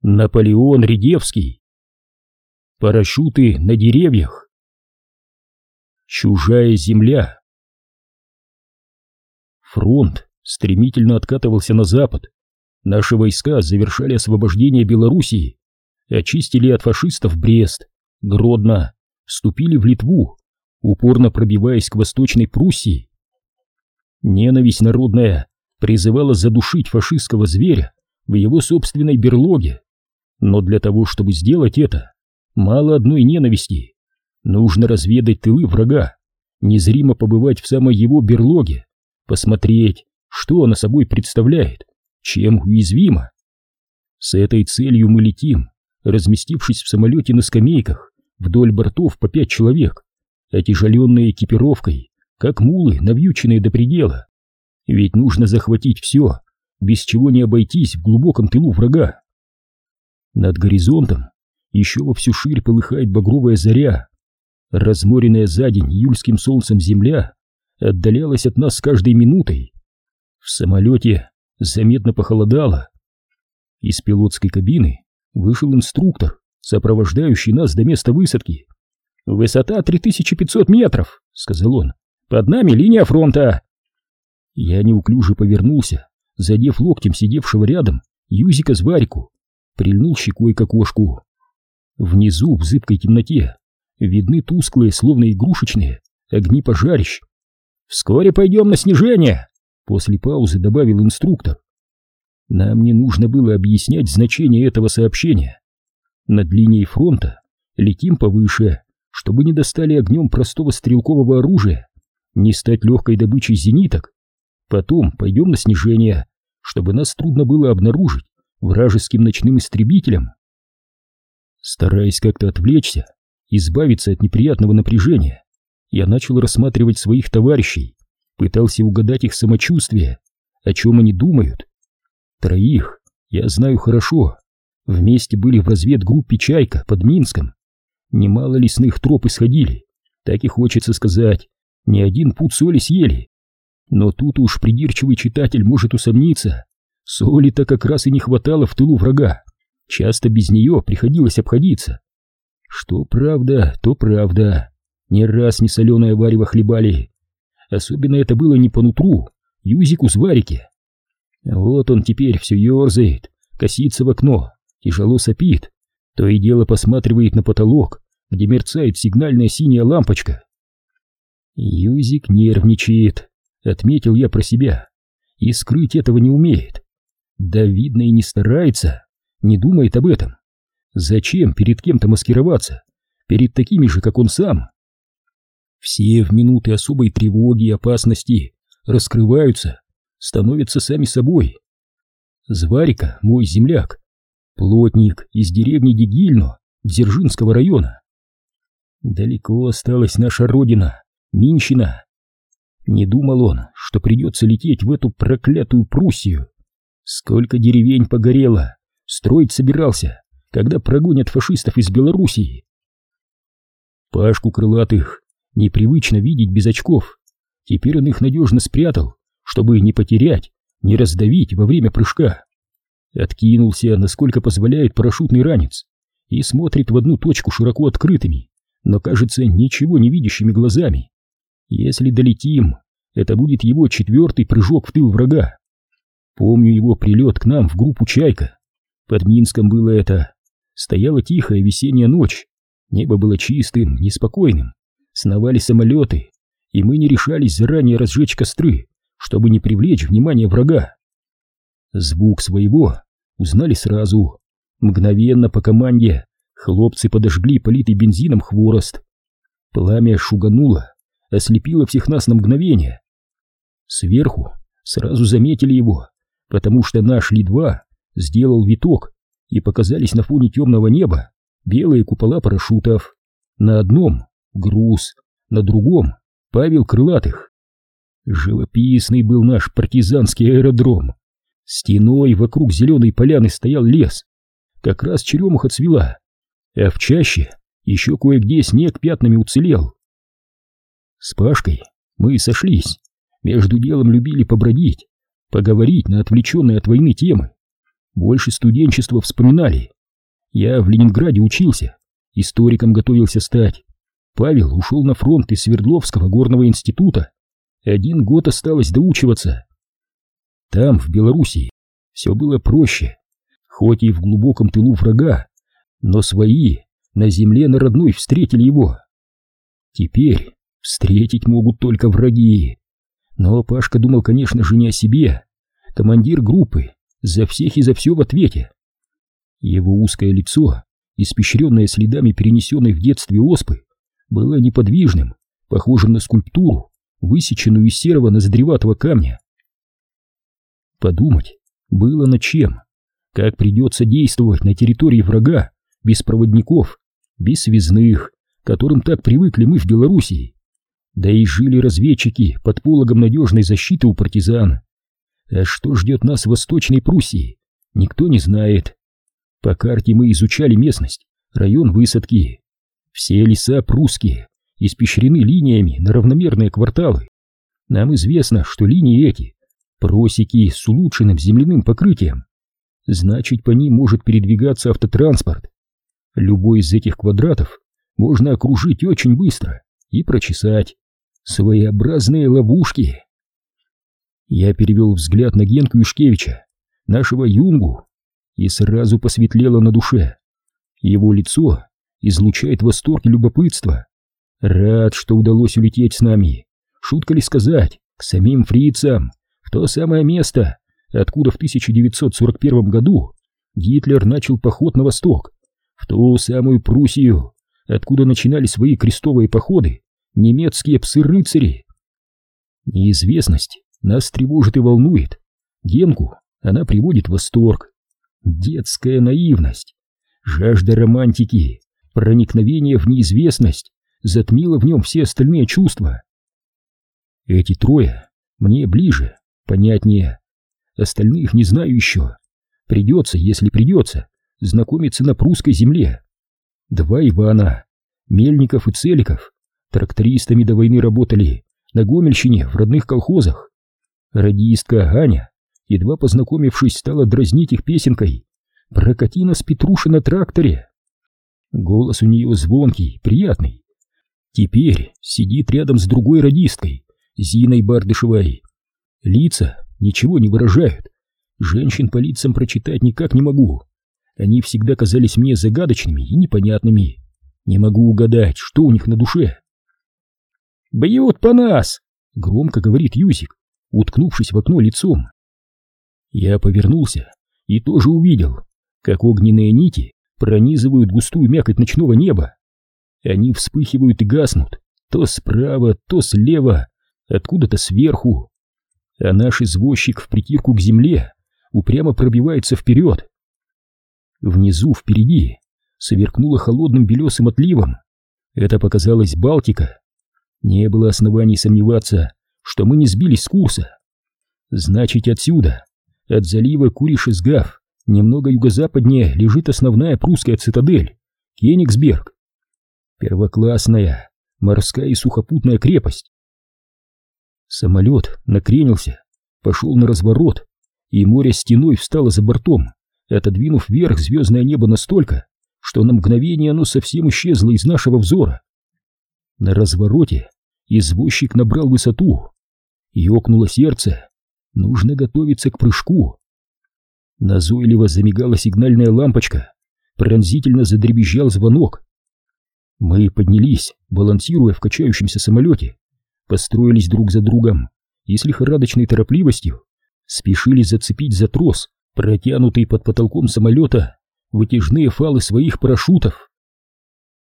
Наполеон Редевский. Парашюты на деревьях. Чужая земля. Фронт стремительно откатывался на запад. Наши войска завершали освобождение Белоруссии, очистили от фашистов Брест, Гродно, вступили в Литву, упорно пробиваясь к Восточной Пруссии. Ненависть народная призывала задушить фашистского зверя в его собственной берлоге. Но для того, чтобы сделать это, мало одной ненависти. Нужно разведать тылы врага, незримо побывать в самой его берлоге, посмотреть, что она собой представляет, чем уязвима. С этой целью мы летим, разместившись в самолете на скамейках, вдоль бортов по 5 человек, отяжеленные экипировкой, как мулы, навьюченные до предела. Ведь нужно захватить все, без чего не обойтись в глубоком тылу врага. Над горизонтом еще во всю ширь полыхает багровая заря. Разморенная за день июльским солнцем земля отдалялась от нас с каждой минутой. В самолете заметно похолодало. Из пилотской кабины вышел инструктор, сопровождающий нас до места высадки. «Высота 3500 метров», — сказал он. «Под нами линия фронта». Я неуклюже повернулся, задев локтем сидевшего рядом Юзика Зварику, прильнул щекой к окошку. Внизу, в зыбкой темноте, видны тусклые, словно игрушечные, огни пожарищ. «Вскоре пойдем на снижение», — после паузы добавил инструктор. Нам не нужно было объяснять значение этого сообщения. Над линией фронта летим повыше, чтобы не достали огнем простого стрелкового оружия, не стать легкой добычей зениток. Потом пойдем на снижение, чтобы нас трудно было обнаружить вражеским ночным истребителям. Стараясь как-то отвлечься, избавиться от неприятного напряжения, я начал рассматривать своих товарищей, пытался угадать их самочувствие, о чем они думают. Троих я знаю хорошо, вместе были в разведгруппе «Чайка» под Минском. Немало лесных троп исходили, так и хочется сказать, не один пуд соли съели. Но тут уж придирчивый читатель может усомниться, соли-то как раз и не хватало в тылу врага, часто без нее приходилось обходиться. Что правда, то правда, не раз несоленое варево хлебали. Особенно это было не по нутру Юзику Зварике. Вот он теперь все ерзает, косится в окно, тяжело сопит, то и дело посматривает на потолок, где мерцает сигнальная синяя лампочка. Юзик нервничает, отметил я про себя, и скрыть этого не умеет. Да видно и не старается, не думает об этом. Зачем перед кем-то маскироваться, перед такими же, как он сам? Все в минуты особой тревоги и опасности раскрываются, становятся сами собой. Зварика, мой земляк, плотник из деревни Дегильно, Дзержинского района. Далеко осталась наша родина, Минщина. Не думал он, что придется лететь в эту проклятую Пруссию. Сколько деревень погорело, строить собирался, когда прогонят фашистов из Белоруссии. Пашку Крылатых непривычно видеть без очков. Теперь он их надежно спрятал, чтобы не потерять, не раздавить во время прыжка. Откинулся, насколько позволяет парашютный ранец, и смотрит в одну точку широко открытыми, но, кажется, ничего не видящими глазами. Если долетим, это будет его 4-й прыжок в тыл врага. Помню его прилет к нам в группу «Чайка». Под Минском было это. Стояла тихая весенняя ночь, небо было чистым, неспокойным, сновали самолеты, и мы не решались заранее разжечь костры, чтобы не привлечь внимание врага. Звук своего узнали сразу. Мгновенно по команде хлопцы подожгли политый бензином хворост. Пламя шугануло, ослепило всех нас на мгновение. Сверху сразу заметили его, потому что наш Ли-2 сделал виток, и показались на фоне темного неба белые купола парашютов. На одном груз, на другом Павел Крылатых. Живописный был наш партизанский аэродром. Стеной вокруг зеленой поляны стоял лес. Как раз черемуха цвела, а в чаще еще кое-где снег пятнами уцелел. С Пашкой мы сошлись, между делом любили побродить, поговорить на отвлеченные от войны темы. Больше студенчества вспоминали, Я в Ленинграде учился, историком готовился стать. Павел ушел на фронт из Свердловского горного института. 1 год осталось доучиваться. Там, в Белоруссии, все было проще. Хоть и в глубоком тылу врага, но свои на земле на родной встретили его. Теперь встретить могут только враги. Но Пашка думал, конечно же, не о себе. Командир группы, за всех и за все в ответе. Его узкое лицо, испещренное следами перенесенной в детстве оспы, было неподвижным, похожим на скульптуру, высеченную из серого ноздреватого камня. Подумать было над чем, как придется действовать на территории врага, без проводников, без связных, к которым так привыкли мы в Белоруссии. Да и жили разведчики под пологом надежной защиты у партизан. А что ждет нас в Восточной Пруссии, никто не знает. По карте мы изучали местность, район высадки. Все леса прусские, испещрены линиями на равномерные кварталы. Нам известно, что линии эти — просеки с улучшенным земляным покрытием. Значит, по ним может передвигаться автотранспорт. Любой из этих квадратов можно окружить очень быстро и прочесать. Своеобразные ловушки. Я перевел взгляд на Генку Юшкевича, нашего юнгу, и сразу посветлело на душе. Его лицо излучает восторг и любопытство. Рад, что удалось улететь с нами. Шутка ли сказать, к самим фрицам, в то самое место, откуда в 1941 году Гитлер начал поход на восток, в ту самую Пруссию, откуда начинали свои крестовые походы немецкие псы-рыцари. Неизвестность нас тревожит и волнует. Генку она приводит в восторг. Детская наивность, жажда романтики, проникновение в неизвестность затмило в нем все остальные чувства. Эти трое мне ближе, понятнее. Остальных не знаю еще. Придется, если придется, знакомиться на прусской земле. 2 Ивана, Мельников и Целиков, трактористами до войны работали на Гомельщине в родных колхозах. Радистка Аня, едва познакомившись, стала дразнить их песенкой «Прокати нас, Петруша, на тракторе». Голос у нее звонкий, приятный. Теперь сидит рядом с другой радисткой, Зиной Бардышевой. Лица ничего не выражают. Женщин по лицам прочитать никак не могу. Они всегда казались мне загадочными и непонятными. Не могу угадать, что у них на душе. «Бьют по нас!» — громко говорит Юзик, уткнувшись в окно лицом. Я повернулся и тоже увидел, как огненные нити пронизывают густую мякоть ночного неба. Они вспыхивают и гаснут, то справа, то слева, откуда-то сверху. А наш извозчик впритирку к земле упрямо пробивается вперед. Внизу, впереди, сверкнуло холодным белесым отливом. Это показалась Балтика. Не было оснований сомневаться, что мы не сбились с курса. Значит, отсюда, от залива Куришесгав, немного юго-западнее, лежит основная прусская цитадель — Кенигсберг. Первоклассная морская и сухопутная крепость. Самолет накренился, пошел на разворот, и море стеной встало за бортом, отодвинув вверх звездное небо настолько, что на мгновение оно совсем исчезло из нашего взора. На развороте извозчик набрал высоту, ёкнуло сердце. Нужно готовиться к прыжку. Назойливо замигала сигнальная лампочка, пронзительно задребезжал звонок. Мы поднялись, балансируя в качающемся самолете, построились друг за другом и с лихорадочной торопливостью спешили зацепить за трос, протянутый под потолком самолета, вытяжные фалы своих парашютов.